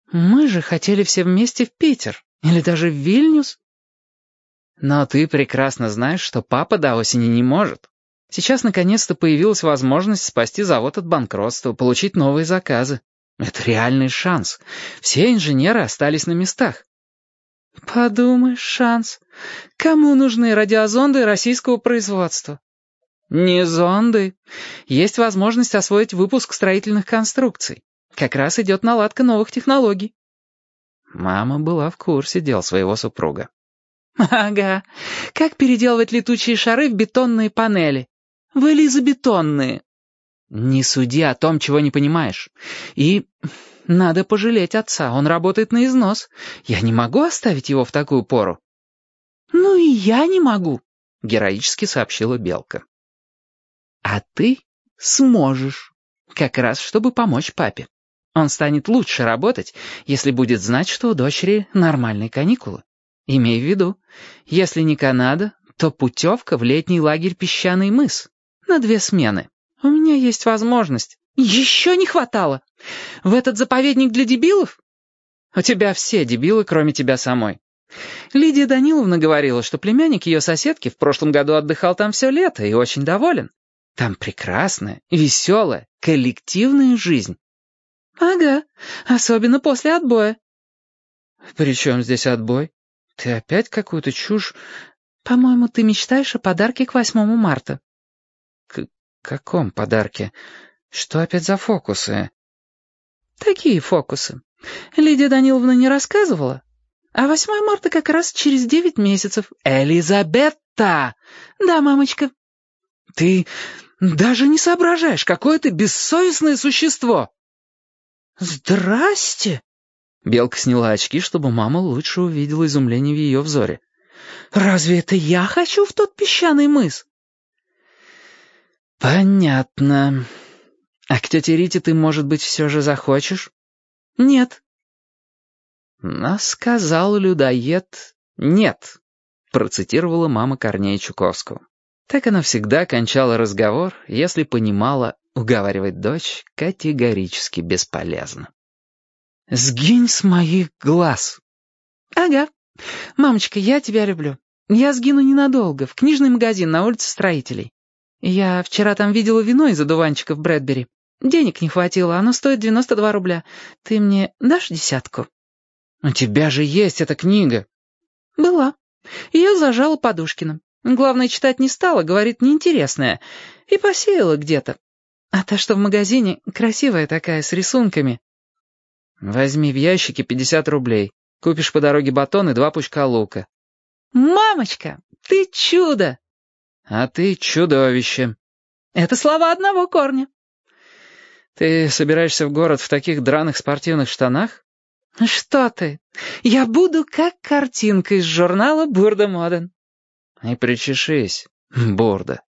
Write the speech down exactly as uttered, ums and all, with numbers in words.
Мы же хотели все вместе в Питер. Или даже в Вильнюс. Но ты прекрасно знаешь, что папа до осени не может. Сейчас наконец-то появилась возможность спасти завод от банкротства, получить новые заказы. Это реальный шанс. Все инженеры остались на местах. Подумаешь, шанс. Кому нужны радиозонды российского производства? Не зонды. Есть возможность освоить выпуск строительных конструкций. Как раз идет наладка новых технологий. Мама была в курсе дел своего супруга. Ага. Как переделывать летучие шары в бетонные панели? В элизобетонные. Не суди о том, чего не понимаешь. И надо пожалеть отца, он работает на износ. Я не могу оставить его в такую пору. Ну и я не могу, героически сообщила Белка. А ты сможешь, как раз чтобы помочь папе. Он станет лучше работать, если будет знать, что у дочери нормальные каникулы. Имей в виду, если не Канада, то путевка в летний лагерь «Песчаный мыс» на две смены. У меня есть возможность. Еще не хватало. В этот заповедник для дебилов? У тебя все дебилы, кроме тебя самой. Лидия Даниловна говорила, что племянник ее соседки в прошлом году отдыхал там все лето и очень доволен. Там прекрасная, веселая, коллективная жизнь. Ага, особенно после отбоя. При чем здесь отбой? Ты опять какую-то чушь... По-моему, ты мечтаешь о подарке к восьмому марта. К каком подарке? Что опять за фокусы? Такие фокусы. Лидия Даниловна не рассказывала? А восьмое марта как раз через девять месяцев. Элизабетта! Да, мамочка. Ты даже не соображаешь, какое ты бессовестное существо. Здрасте! Белка сняла очки, чтобы мама лучше увидела изумление в ее взоре. «Разве это я хочу в тот песчаный мыс?» «Понятно. А к тете Рите ты, может быть, все же захочешь?» «Нет». «Но сказал людоед нет», — процитировала мама Корнея Чуковского. Так она всегда кончала разговор, если понимала, уговаривать дочь категорически бесполезно. «Сгинь с моих глаз!» «Ага. Мамочка, я тебя люблю. Я сгину ненадолго, в книжный магазин на улице Строителей. Я вчера там видела вино из одуванчиков Брэдбери. Денег не хватило, оно стоит девяносто два рубля. Ты мне дашь десятку?» «У тебя же есть эта книга». «Была. Ее зажала Подушкина. Главное, читать не стала, говорит, неинтересная. И посеяла где-то. А та, что в магазине, красивая такая, с рисунками». «Возьми в ящике пятьдесят рублей. Купишь по дороге батон и два пучка лука». «Мамочка, ты чудо!» «А ты чудовище». «Это слова одного корня». «Ты собираешься в город в таких драных спортивных штанах?» «Что ты? Я буду как картинка из журнала «Бурда Моден». «И причешись, Бурда».